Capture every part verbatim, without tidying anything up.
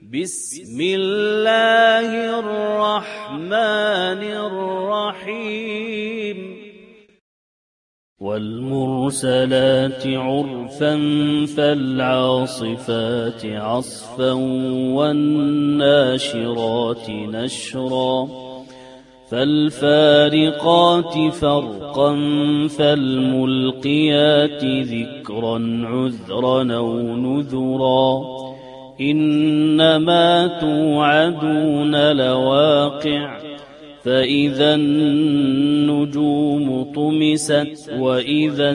بسم الله الرحمن الرحيم والمرسلات عرفا فالعاصفات عصفا والناشرات نشرا فالفارقات فرقا فالملقيات ذكرا عذرا أو نذرا إنما توعدون لواقع فإذا النجوم طمست وإذا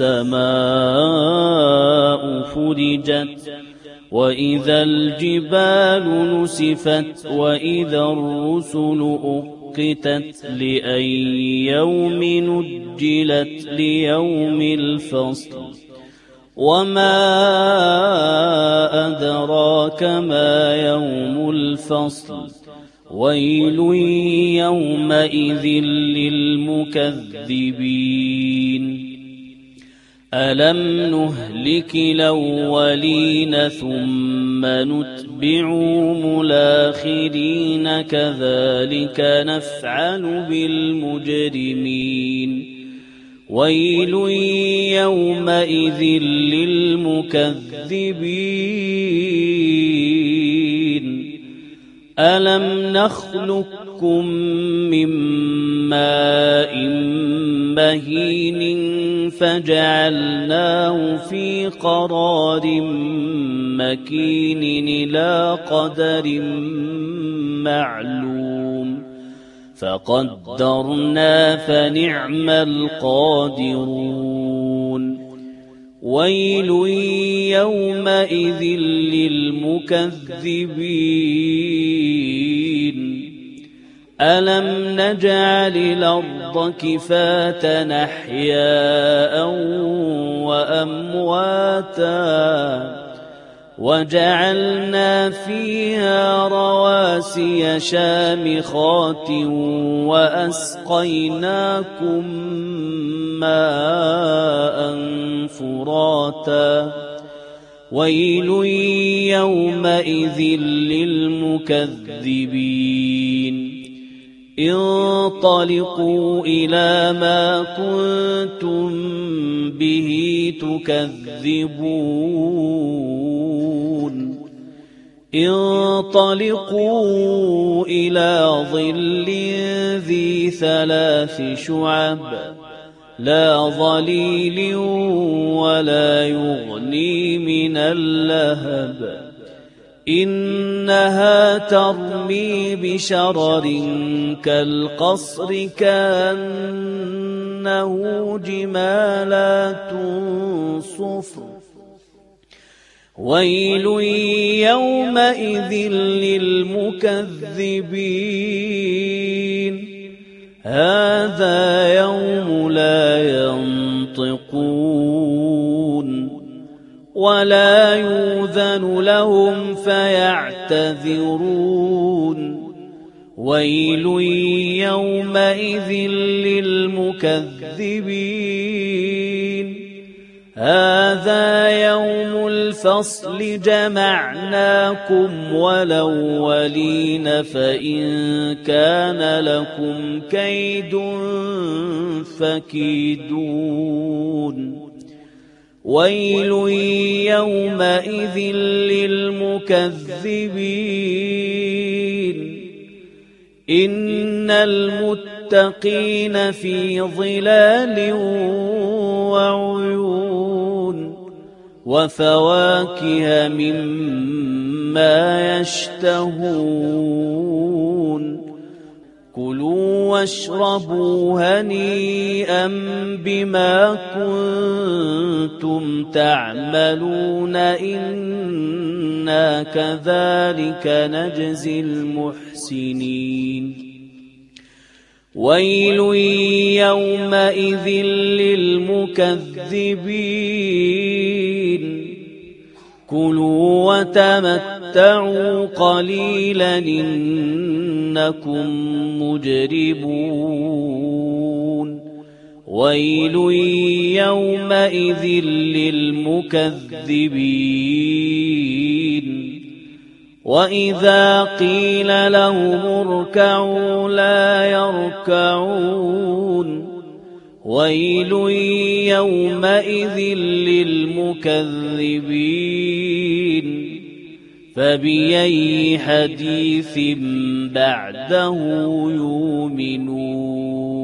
السماء فرجت وإذا الجبال نسفت وإذا الرسل أقتت لأي يوم نجلت ليوم الفصل وما أدراك ما يوم الفصل ويل يومئذ للمكذبين ألم نهلك الأولين ثم نتبعهم الآخرين كذلك نفعل بالمجرمين ويل يومئذ للمكذبين ألم نخلقكم من ماء مهين فجعلناه في قرار مكين إلى قدر معلوم فقدرنا فنعم القادرون ويل يومئذ للمكذبين ألم نجعل الأرض كفاة أحياء وأمواتا وجعلنا فيها رواسي شامخات وأسقيناكم ماء فراتا ويل يومئذ للمكذبين انطلقوا إلى ما كنتم به تكذبون انطلقوا إلى ظل ذي ثلاث شعب لا ظليل ولا يغني من اللهب إنها ترمي بشرر كالقصر كأنه جمالات صفر ويل يومئذ للمكذبين هذا يوم لا ينطقون ولا يؤذن لهم فيعتذرون ويل يومئذ للمكذبين هذا يوم الفصل جمعناكم والأولين فإن كان لكم كيد فكيدون ويل يومئذ للمكذبين إن المتقين في ظلال وعيون وفواكه مما يشتهون كلوا واشربوا هنيئا بما كنتم تعملون إنا كذلك نجزي المحسنين ويل يومئذ للمكذبين كلوا وتمتعوا قليلا إنكم مجرمون ويل يومئذ للمكذبين وإذا قيل لهم اركعوا لا يركعون ويل يومئذ للمكذبين فبأي حديث بعده يؤمنون